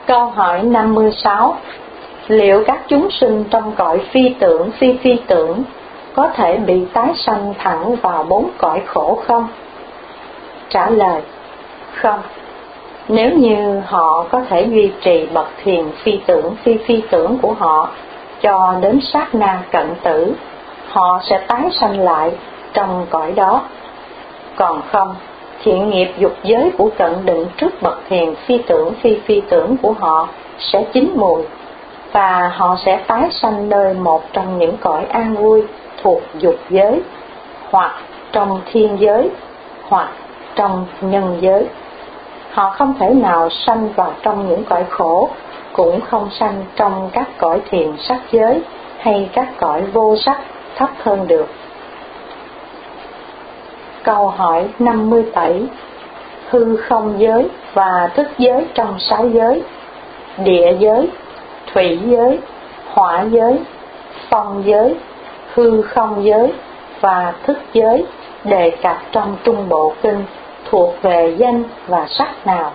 Câu hỏi 56. Liệu các chúng sinh trong cõi phi tưởng, phi phi tưởng có thể bị tái sanh thẳng vào 4 cõi khổ không? Trả lời: không. Nếu như họ có thể duy trì bậc thiền phi tưởng, phi phi tưởng của họ cho đến sát na cận tử, họ sẽ tái sanh lại trong cõi đó. Còn không, thiện nghiệp dục giới của cận định trước bậc thiền phi tưởng, phi phi tưởng của họ sẽ chín mùi, và họ sẽ tái sanh nơi một trong những cõi an vui thuộc dục giới, hoặc trong thiên giới, hoặc trong nhân giới. Họ không thể nào sanh vào trong những cõi khổ, cũng không sanh trong các cõi thiền sắc giới hay các cõi vô sắc thấp hơn được. Câu hỏi 57. Hư không giới và thức giới trong 6 giới, địa giới, thủy giới, hỏa giới, phong giới, hư không giới và thức giới đề cập trong Trung Bộ Kinh thuộc về danh và sắc nào?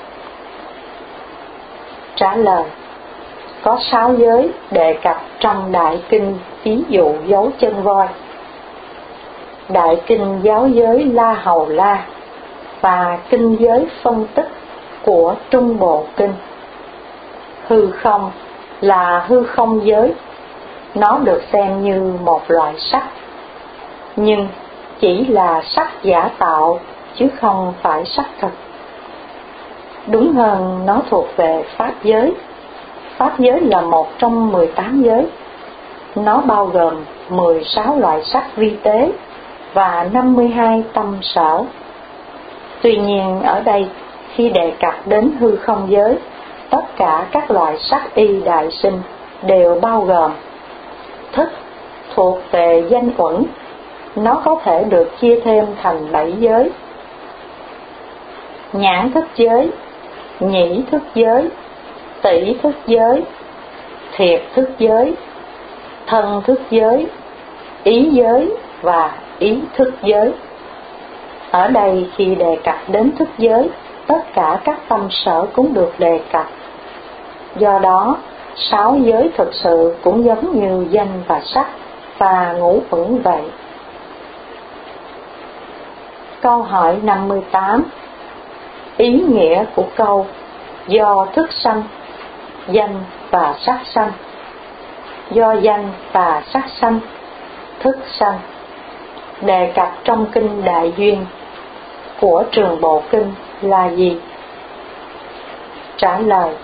Trả lời: có 6 giới đề cập trong Đại Kinh Ví dụ dấu chân voi, Đại Kinh Giáo giới La Hầu La và Kinh giới phân tích của Trung Bộ Kinh. Hư không là hư không giới, nó được xem như một loại sắc, nhưng chỉ là sắc giả tạo chứ không phải sắc thật. Đúng hơn, nó thuộc về pháp giới. Pháp giới là một trong 18 giới. Nó bao gồm 16 loại sắc vi tế và 52 tâm sở. Tuy nhiên ở đây, khi đề cập đến hư không giới, tất cả các loại sắc y đại sinh đều bao gồm. Thức thuộc về danh uẩn, nó có thể được chia thêm thành 7 giới: nhãn thức giới, nhĩ thức giới, tỷ thức giới, thiệt thức giới, thân thức giới, ý giới và ý thức giới. Ở đây khi đề cập đến thức giới, tất cả các tâm sở cũng được đề cập. Do đó, 6 giới thực sự cũng giống như danh và sắc và ngũ uẩn vậy. Câu hỏi 58. Ý nghĩa của câu do thức sanh, danh và sắc sanh, do danh và sắc sanh, thức sanh, đề cập trong Kinh Đại Duyên của Trường Bộ Kinh là gì? Trả lời: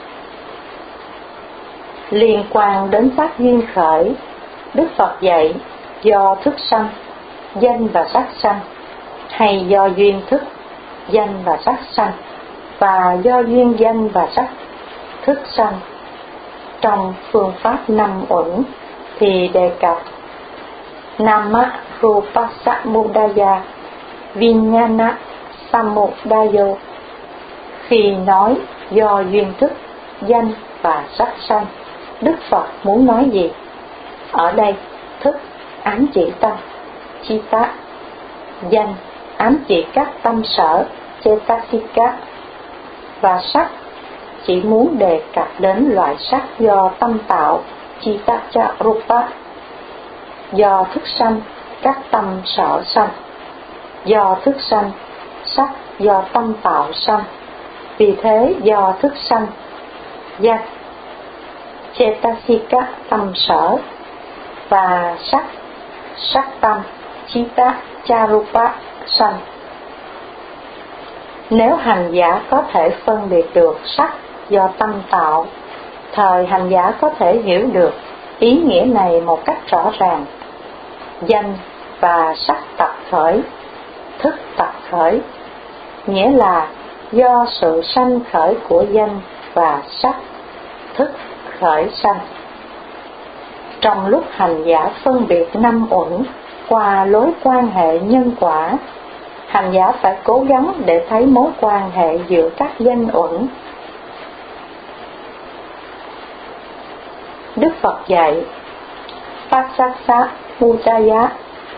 liên quan đến pháp duyên khởi, Đức Phật dạy do thức sanh, danh và sắc sanh, hay do duyên thức, danh và sắc sanh, và do duyên danh và sắc thức sanh. Trong phương pháp 5 uẩn thì đề cập Nama Rupa Samudaya Vijnana Samudayo. Khi nói do duyên thức, danh và sắc sanh, Đức Phật muốn nói gì? Ở đây, thức ám chỉ tâm, chitta, danh ám chỉ các tâm sở, cetasika, và sắc chỉ muốn đề cập đến loại sắc do tâm tạo, chitta cha rupa, do thức sanh, các tâm sở sanh, do thức sanh, sắc do tâm tạo sanh. Vì thế do thức sanh, danh, cetasika tâm sở, và sắc, sắc tâm, chitta cha rupa sanh. Nếu hành giả có thể phân biệt được sắc do tâm tạo, thời hành giả có thể hiểu được ý nghĩa này một cách rõ ràng. Danh và sắc tập khởi, thức tập khởi, nghĩa là do sự sanh khởi của danh và sắc, thức khởi sanh. Trong lúc hành giả phân biệt 5 uẩn qua lối quan hệ nhân quả, hành giả phải cố gắng để thấy mối quan hệ giữa các danh uẩn. Đức Phật dạy Pasasa Mudaya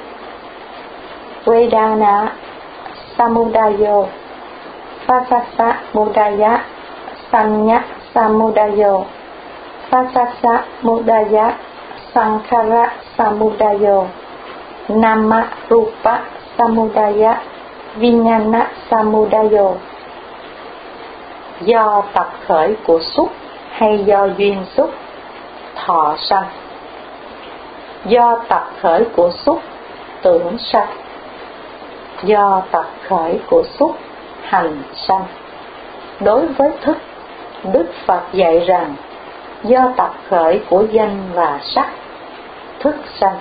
Vedana Samudayo, Pasasa Mudaya Sanya Samudayo, Phasasa Mudaya Sankhara Samudayo, Nama Rupa Samudaya Vijnana Samudayo. Do tập khởi của xúc hay do duyên xúc, thọ sanh. Do tập khởi của xúc, tưởng sanh. Do tập khởi của xúc, hành sanh. Đối với thức, Đức Phật dạy rằng do tập khởi của danh và sắc, thức sanh.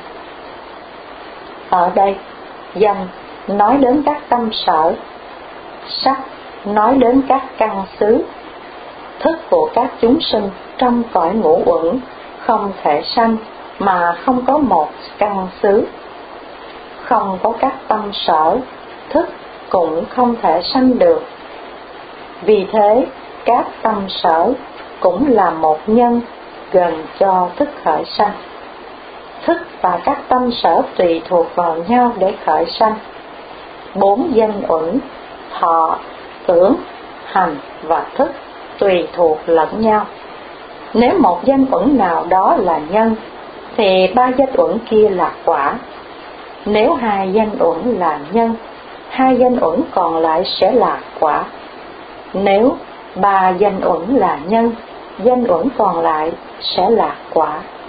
Ở đây, danh nói đến các tâm sở, sắc nói đến các căn xứ. Thức của các chúng sinh trong cõi ngũ uẩn không thể sanh mà không có một căn xứ. Không có các tâm sở, thức cũng không thể sanh được. Vì thế, các tâm sở cũng là một nhân gần cho thức khởi sanh. Thức và các tâm sở tùy thuộc vào nhau để khởi sanh. 4 danh uẩn, thọ, tưởng, hành và thức tùy thuộc lẫn nhau. Nếu một danh uẩn nào đó là nhân, thì 3 danh uẩn kia là quả. Nếu 2 danh uẩn là nhân, 2 danh uẩn còn lại sẽ là quả. Nếu 3 danh uẩn là nhân, danh uẩn còn lại sẽ là quả.